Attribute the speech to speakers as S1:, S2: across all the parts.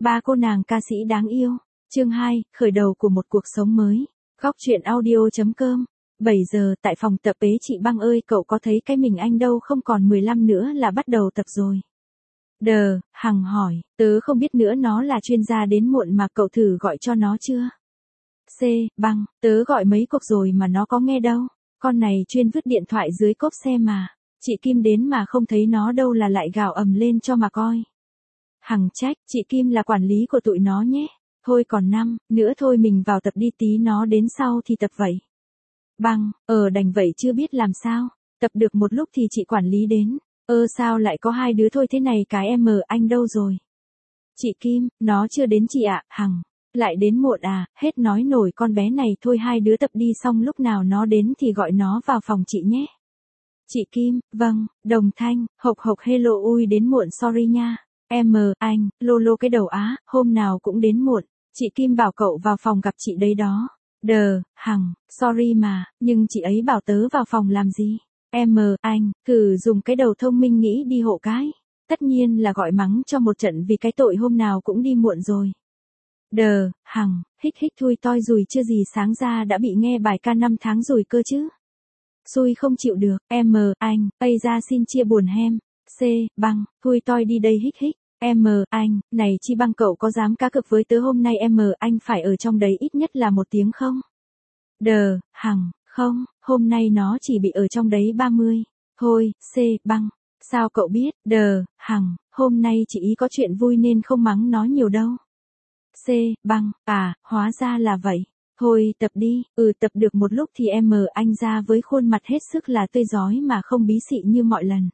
S1: Ba cô nàng ca sĩ đáng yêu. Chương 2, khởi đầu của một cuộc sống mới. Góc truyện audio.com. 7 giờ tại phòng tập ế chị Băng ơi, cậu có thấy cái mình anh đâu không, còn 15 nữa là bắt đầu tập rồi. Đờ, Hằng hỏi, tớ không biết nữa, nó là chuyên gia đến muộn mà, cậu thử gọi cho nó chưa? C, Băng, tớ gọi mấy cuộc rồi mà nó có nghe đâu. Con này chuyên vứt điện thoại dưới cốp xe mà. Chị Kim đến mà không thấy nó đâu là lại gào ầm lên cho mà coi. Hằng trách, chị Kim là quản lý của tụi nó nhé. Thôi còn 5 nữa thôi, mình vào tập đi, tí nó đến sau thì tập vậy. Băng, đành vậy, chưa biết làm sao. Tập được một lúc thì chị quản lý đến. Sao lại có 2 đứa thôi thế này, cái em anh đâu rồi? Chị Kim, nó chưa đến chị ạ. Hằng, lại đến muộn à, hết nói nổi con bé này, thôi 2 đứa tập đi, xong lúc nào nó đến thì gọi nó vào phòng chị nhé. Chị Kim, vâng. Đồng Thanh, hộc hello, ui đến muộn, sorry nha. Anh, lô cái đầu á, hôm nào cũng đến muộn. Chị Kim bảo cậu vào phòng gặp chị đấy đó. Đờ, Hằng, sorry mà, nhưng chị ấy bảo tớ vào phòng làm gì? Anh, thử dùng cái đầu thông minh nghĩ đi hộ cái. Tất nhiên là gọi mắng cho một trận vì cái tội hôm nào cũng đi muộn rồi. Đờ, Hằng, hích thui toi rùi chưa gì, sáng ra đã bị nghe bài ca 5 tháng rồi cơ chứ. Xui không chịu được. Anh, Ây ra xin chia buồn hem. C, Băng, thui toi đi đây, hích. Anh, này Chi Băng, cậu có dám cá cược với tớ hôm nay anh phải ở trong đấy ít nhất là 1 tiếng không? Đờ, Hằng, không, hôm nay nó chỉ bị ở trong đấy 30. Thôi, C, Băng, sao cậu biết? Đờ, Hằng, hôm nay chị ý có chuyện vui nên không mắng nó nhiều đâu. C, Băng, à, hóa ra là vậy. Thôi tập đi, tập được một lúc thì anh ra với khuôn mặt hết sức là tươi rói mà không bí xị như mọi lần.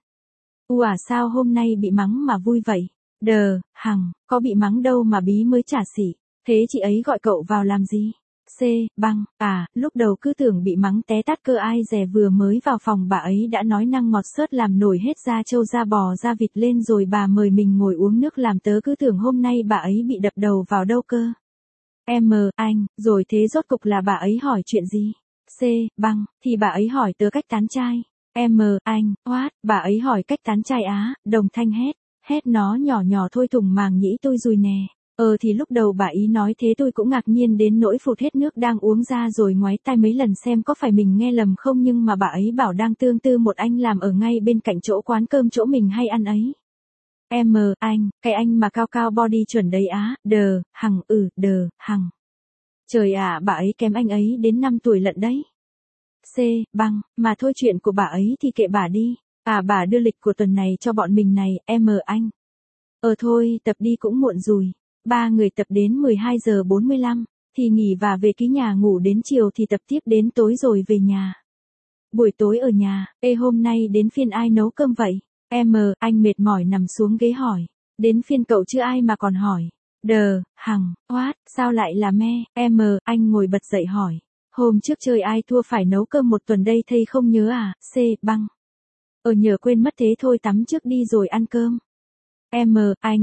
S1: Sao hôm nay bị mắng mà vui vậy? Đờ, Hằng, có bị mắng đâu mà bí mới chả xỉ. Thế chị ấy gọi cậu vào làm gì? C, Băng, à, lúc đầu cứ tưởng bị mắng té tát cơ, ai dè vừa mới vào phòng bà ấy đã nói năng ngọt xớt làm nổi hết da trâu da bò da vịt lên rồi bà mời mình ngồi uống nước, làm tớ cứ tưởng hôm nay bà ấy bị đập đầu vào đâu cơ. Anh, rồi thế rốt cục là bà ấy hỏi chuyện gì? C, Băng, thì bà ấy hỏi tớ cách tán trai. Anh, bà ấy hỏi cách tán trai á. Đồng Thanh hét nó nhỏ thôi, thùng màng nhĩ tôi rùi nè. Thì lúc đầu bà ý nói thế tôi cũng ngạc nhiên đến nỗi phụt hết nước đang uống ra rồi ngoái tai mấy lần xem có phải mình nghe lầm không, nhưng mà bà ấy bảo đang tương tư một anh làm ở ngay bên cạnh chỗ quán cơm chỗ mình hay ăn ấy. Anh, cái anh mà cao body chuẩn đấy á. Đờ, Hằng, đờ, Hằng. Trời ạ, bà ấy kém anh ấy đến 5 tuổi lận đấy. C, Băng, mà thôi chuyện của bà ấy thì kệ bà đi. Bà đưa lịch của tuần này cho bọn mình này, anh. Thôi, tập đi cũng muộn rồi. 3 người tập đến 12 giờ 45, thì nghỉ và về ký nhà ngủ đến chiều thì tập tiếp đến tối rồi về nhà. Buổi tối ở nhà, hôm nay đến phiên ai nấu cơm vậy? Anh mệt mỏi nằm xuống ghế hỏi. Đến phiên cậu chứ ai mà còn hỏi. Đờ, Hằng, sao lại là me? Anh ngồi bật dậy hỏi. Hôm trước chơi ai thua phải nấu cơm 1 tuần đây thây không nhớ à? C, Băng. Nhờ quên mất, thế thôi tắm trước đi rồi ăn cơm. Anh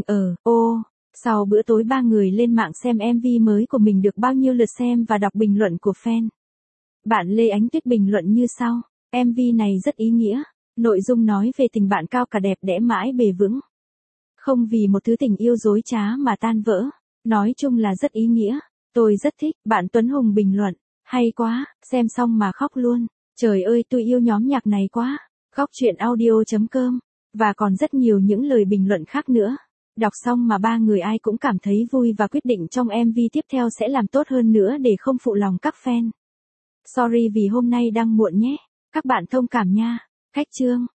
S1: sau bữa tối 3 người lên mạng xem MV mới của mình được bao nhiêu lượt xem và đọc bình luận của fan. Bạn Lê Ánh Tuyết bình luận như sau. MV này rất ý nghĩa. Nội dung nói về tình bạn cao cả đẹp đẽ mãi bền vững. Không vì một thứ tình yêu dối trá mà tan vỡ. Nói chung là rất ý nghĩa. Tôi rất thích. Bạn Tuấn Hùng bình luận. Hay quá, xem xong mà khóc luôn. Trời ơi, tôi yêu nhóm nhạc này quá. Góc truyện audio.com. Và còn rất nhiều những lời bình luận khác nữa. Đọc xong mà 3 người ai cũng cảm thấy vui và quyết định trong MV tiếp theo sẽ làm tốt hơn nữa để không phụ lòng các fan. Sorry vì hôm nay đang muộn nhé. Các bạn thông cảm nha. Khách chương.